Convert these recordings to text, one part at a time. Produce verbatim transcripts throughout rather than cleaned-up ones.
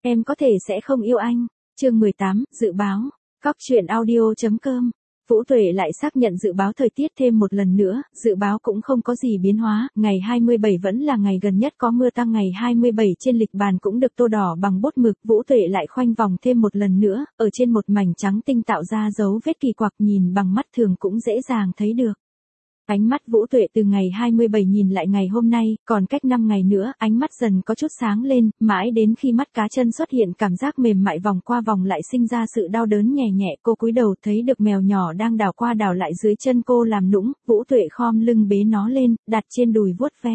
Em có thể sẽ không yêu anh. Chương mười tám, dự báo. Cóc truyện audio chấm com. Vũ Tuệ lại xác nhận dự báo thời tiết thêm một lần nữa, dự báo cũng không có gì biến hóa, ngày hai mươi bảy vẫn là ngày gần nhất có mưa tăng, ngày hai mươi bảy trên lịch bàn cũng được tô đỏ bằng bút mực. Vũ Tuệ lại khoanh vòng thêm một lần nữa, ở trên một mảnh trắng tinh tạo ra dấu vết kỳ quặc, nhìn bằng mắt thường cũng dễ dàng thấy được. Ánh mắt Vũ Tuệ từ ngày hai mươi bảy nhìn lại ngày hôm nay, còn cách năm ngày nữa, ánh mắt dần có chút sáng lên, mãi đến khi mắt cá chân xuất hiện cảm giác mềm mại vòng qua vòng lại sinh ra sự đau đớn nhẹ nhẹ. Cô cúi đầu thấy được mèo nhỏ đang đảo qua đảo lại dưới chân cô làm nũng, Vũ Tuệ khom lưng bế nó lên, đặt trên đùi vuốt ve.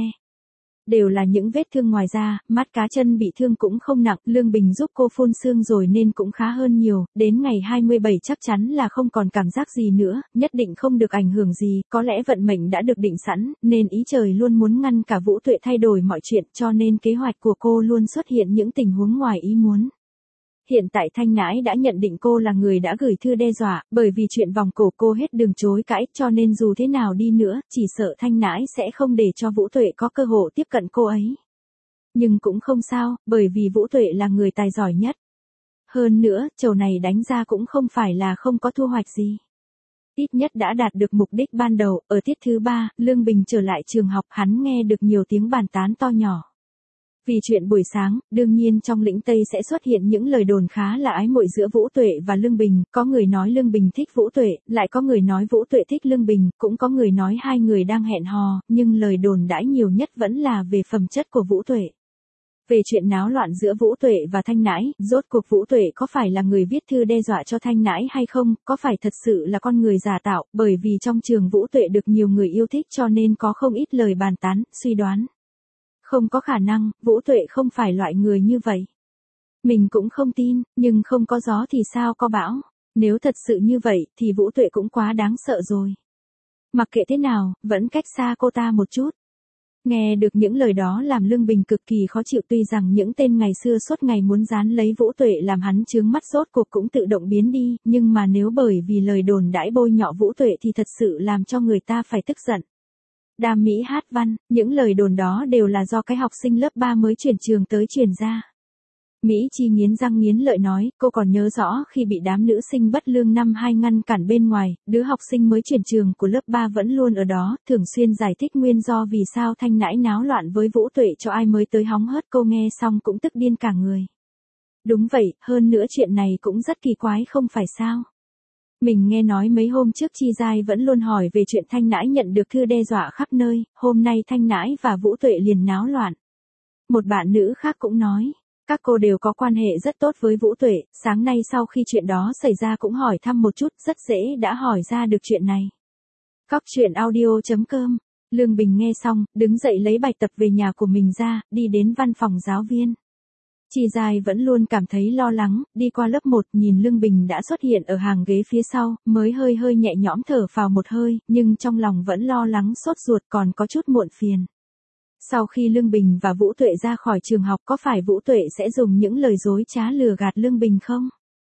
Đều là những vết thương ngoài da, mắt cá chân bị thương cũng không nặng, Lương Bình giúp cô phun sương rồi nên cũng khá hơn nhiều, đến ngày hai mươi bảy chắc chắn là không còn cảm giác gì nữa, nhất định không được ảnh hưởng gì, có lẽ vận mệnh đã được định sẵn, nên ý trời luôn muốn ngăn cả Vũ Tuệ thay đổi mọi chuyện, cho nên kế hoạch của cô luôn xuất hiện những tình huống ngoài ý muốn. Hiện tại Thanh Nãi đã nhận định cô là người đã gửi thư đe dọa, bởi vì chuyện vòng cổ cô hết đường chối cãi, cho nên dù thế nào đi nữa, chỉ sợ Thanh Nãi sẽ không để cho Vũ Tuệ có cơ hội tiếp cận cô ấy. Nhưng cũng không sao, bởi vì Vũ Tuệ là người tài giỏi nhất. Hơn nữa, trầu này đánh ra cũng không phải là không có thu hoạch gì. Ít nhất đã đạt được mục đích ban đầu, ở tiết thứ ba, Lương Bình trở lại trường học, hắn nghe được nhiều tiếng bàn tán to nhỏ. Vì chuyện buổi sáng, đương nhiên trong lĩnh Tây sẽ xuất hiện những lời đồn khá là ái muội giữa Vũ Tuệ và Lương Bình, có người nói Lương Bình thích Vũ Tuệ, lại có người nói Vũ Tuệ thích Lương Bình, cũng có người nói hai người đang hẹn hò, nhưng lời đồn đãi nhiều nhất vẫn là về phẩm chất của Vũ Tuệ. Về chuyện náo loạn giữa Vũ Tuệ và Thanh Nãi, rốt cuộc Vũ Tuệ có phải là người viết thư đe dọa cho Thanh Nãi hay không, có phải thật sự là con người giả tạo, bởi vì trong trường Vũ Tuệ được nhiều người yêu thích cho nên có không ít lời bàn tán, suy đoán. Không có khả năng, Vũ Tuệ không phải loại người như vậy. Mình cũng không tin, nhưng không có gió thì sao có bão. Nếu thật sự như vậy, thì Vũ Tuệ cũng quá đáng sợ rồi. Mặc kệ thế nào, vẫn cách xa cô ta một chút. Nghe được những lời đó làm Lương Bình cực kỳ khó chịu, tuy rằng những tên ngày xưa suốt ngày muốn dán lấy Vũ Tuệ làm hắn chướng mắt rốt cuộc cũng tự động biến đi, nhưng mà nếu bởi vì lời đồn đãi bôi nhọ Vũ Tuệ thì thật sự làm cho người ta phải tức giận. Đam Mỹ hát văn, những lời đồn đó đều là do cái học sinh lớp ba mới chuyển trường tới truyền ra. Mỹ Chi nghiến răng nghiến lợi nói, cô còn nhớ rõ khi bị đám nữ sinh bất lương năm hai ngăn cản bên ngoài, đứa học sinh mới chuyển trường của lớp ba vẫn luôn ở đó, thường xuyên giải thích nguyên do vì sao Thanh Nãi náo loạn với Vũ Tuệ cho ai mới tới hóng hớt. Cô nghe xong cũng tức điên cả người. Đúng vậy, hơn nữa chuyện này cũng rất kỳ quái không phải sao? Mình nghe nói mấy hôm trước Chi Giai vẫn luôn hỏi về chuyện Thanh Nãi nhận được thư đe dọa khắp nơi, hôm nay Thanh Nãi và Vũ Tuệ liền náo loạn. Một bạn nữ khác cũng nói, các cô đều có quan hệ rất tốt với Vũ Tuệ, sáng nay sau khi chuyện đó xảy ra cũng hỏi thăm một chút, rất dễ đã hỏi ra được chuyện này. Cóc truyện audio chấm com. Lương Bình nghe xong, đứng dậy lấy bài tập về nhà của mình ra, đi đến văn phòng giáo viên. Chi Giai vẫn luôn cảm thấy lo lắng, đi qua lớp một nhìn Lương Bình đã xuất hiện ở hàng ghế phía sau, mới hơi hơi nhẹ nhõm thở phào một hơi, nhưng trong lòng vẫn lo lắng sốt ruột còn có chút muộn phiền. Sau khi Lương Bình và Vũ Tuệ ra khỏi trường học có phải Vũ Tuệ sẽ dùng những lời dối trá lừa gạt Lương Bình không?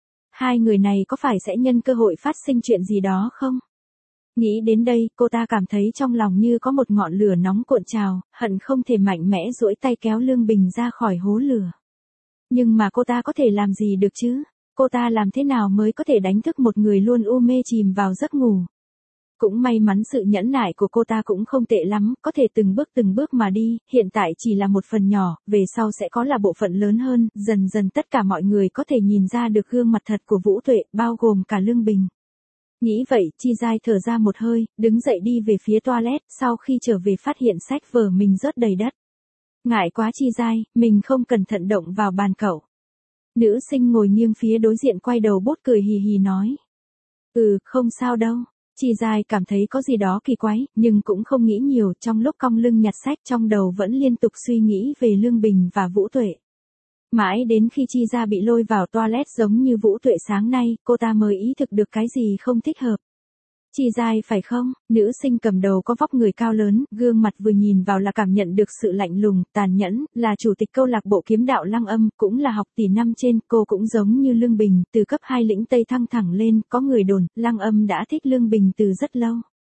Hai người này có phải sẽ nhân cơ hội phát sinh chuyện gì đó không? Nghĩ đến đây, cô ta cảm thấy trong lòng như có một ngọn lửa nóng cuộn trào, hận không thể mạnh mẽ duỗi tay kéo Lương Bình ra khỏi hố lửa. Nhưng mà cô ta có thể làm gì được chứ? Cô ta làm thế nào mới có thể đánh thức một người luôn u mê chìm vào giấc ngủ? Cũng may mắn sự nhẫn nại của cô ta cũng không tệ lắm, có thể từng bước từng bước mà đi, hiện tại chỉ là một phần nhỏ, về sau sẽ có là bộ phận lớn hơn, dần dần tất cả mọi người có thể nhìn ra được gương mặt thật của Vũ Tuệ, bao gồm cả Lương Bình. Nghĩ vậy, Chi Giai thở ra một hơi, đứng dậy đi về phía toilet, sau khi trở về phát hiện sách vở mình rớt đầy đất. Ngại quá Chi Giai, mình không cẩn thận động vào bàn cậu. Nữ sinh ngồi nghiêng phía đối diện quay đầu bút cười hì hì nói. Ừ, không sao đâu. Chi Giai cảm thấy có gì đó kỳ quái, nhưng cũng không nghĩ nhiều, trong lúc cong lưng nhặt sách trong đầu vẫn liên tục suy nghĩ về Lương Bình và Vũ Tuệ. Mãi đến khi Chi Gia bị lôi vào toilet giống như Vũ Tuệ sáng nay, cô ta mới ý thức được cái gì không thích hợp. Chi Giai phải không? Nữ sinh cầm đầu có vóc người cao lớn, gương mặt vừa nhìn vào là cảm nhận được sự lạnh lùng, tàn nhẫn, là chủ tịch câu lạc bộ kiếm đạo Lăng Âm, cũng là học tỷ năm trên, cô cũng giống như Lương Bình, từ cấp hai lĩnh Tây thăng thẳng lên, có người đồn, Lăng Âm đã thích Lương Bình từ rất lâu.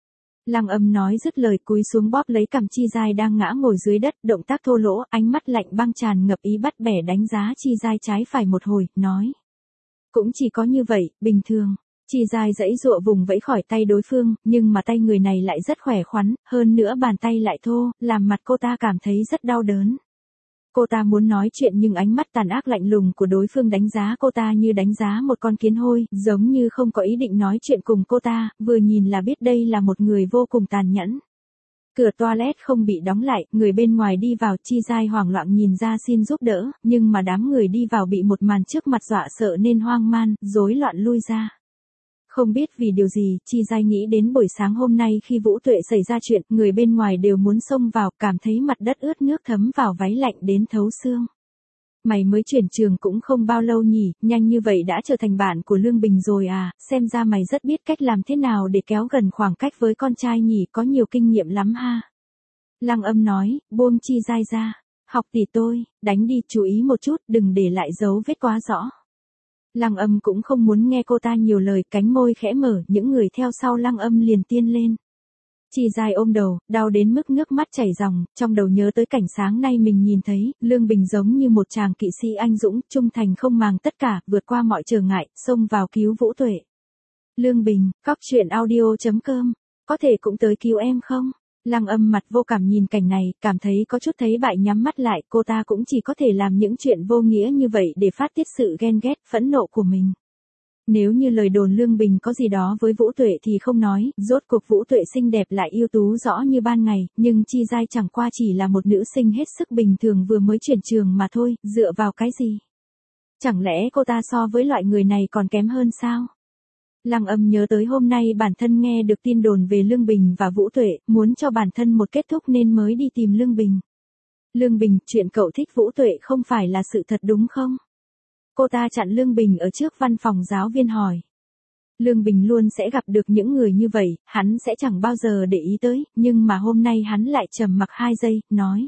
Lăng Âm nói dứt lời cúi xuống bóp lấy cằm Chi Giai đang ngã ngồi dưới đất, động tác thô lỗ, ánh mắt lạnh băng tràn ngập ý bắt bẻ đánh giá Chi Giai trái phải một hồi, nói. Cũng chỉ có như vậy, bình thường. Chi Giai giãy giụa vùng vẫy khỏi tay đối phương, nhưng mà tay người này lại rất khỏe khoắn, hơn nữa bàn tay lại thô, làm mặt cô ta cảm thấy rất đau đớn. Cô ta muốn nói chuyện nhưng ánh mắt tàn ác lạnh lùng của đối phương đánh giá cô ta như đánh giá một con kiến hôi, giống như không có ý định nói chuyện cùng cô ta, vừa nhìn là biết đây là một người vô cùng tàn nhẫn. Cửa toilet không bị đóng lại, người bên ngoài đi vào, Chi Giai hoảng loạn nhìn ra xin giúp đỡ, nhưng mà đám người đi vào bị một màn trước mặt dọa sợ nên hoang man, rối loạn lui ra. Không biết vì điều gì, Chi Giai nghĩ đến buổi sáng hôm nay khi Vũ Tuệ xảy ra chuyện, người bên ngoài đều muốn xông vào, cảm thấy mặt đất ướt nước thấm vào váy lạnh đến thấu xương. Mày mới chuyển trường cũng không bao lâu nhỉ, nhanh như vậy đã trở thành bạn của Lương Bình rồi à, xem ra mày rất biết cách làm thế nào để kéo gần khoảng cách với con trai nhỉ, có nhiều kinh nghiệm lắm ha. Lăng Âm nói, buông Chi Giai ra, học tỷ tôi, đánh đi, chú ý một chút, đừng để lại dấu vết quá rõ. Lăng Âm cũng không muốn nghe cô ta nhiều lời, cánh môi khẽ mở, những người theo sau Lăng Âm liền tiên lên. Chi Giai ôm đầu, đau đến mức nước mắt chảy ròng, trong đầu nhớ tới cảnh sáng nay mình nhìn thấy, Lương Bình giống như một chàng kỵ sĩ anh dũng, trung thành không màng tất cả, vượt qua mọi trở ngại, xông vào cứu Vũ Tuệ. Lương Bình, cóc truyện audio chấm com, có thể cũng tới cứu em không? Lăng Âm mặt vô cảm nhìn cảnh này, cảm thấy có chút thấy bại nhắm mắt lại, cô ta cũng chỉ có thể làm những chuyện vô nghĩa như vậy để phát tiết sự ghen ghét, phẫn nộ của mình. Nếu như lời đồn Lương Bình có gì đó với Vũ Tuệ thì không nói, rốt cuộc Vũ Tuệ xinh đẹp lại ưu tú rõ như ban ngày, nhưng Chi Giai chẳng qua chỉ là một nữ sinh hết sức bình thường vừa mới chuyển trường mà thôi, dựa vào cái gì? Chẳng lẽ cô ta so với loại người này còn kém hơn sao? Lăng Âm nhớ tới hôm nay bản thân nghe được tin đồn về Lương Bình và Vũ Tuệ, muốn cho bản thân một kết thúc nên mới đi tìm Lương Bình. Lương Bình, chuyện cậu thích Vũ Tuệ không phải là sự thật đúng không? Cô ta chặn Lương Bình ở trước văn phòng giáo viên hỏi. Lương Bình luôn sẽ gặp được những người như vậy, hắn sẽ chẳng bao giờ để ý tới, nhưng mà hôm nay hắn lại trầm mặc hai giây, nói.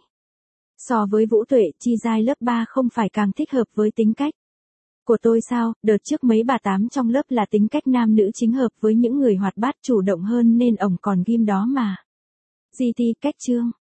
So với Vũ Tuệ, Chi Giai lớp ba không phải càng thích hợp với tính cách của tôi sao, đợt trước mấy bà tám trong lớp là tính cách nam nữ chính hợp với những người hoạt bát chủ động hơn nên ổng còn ghim đó mà. giê tê cách chương.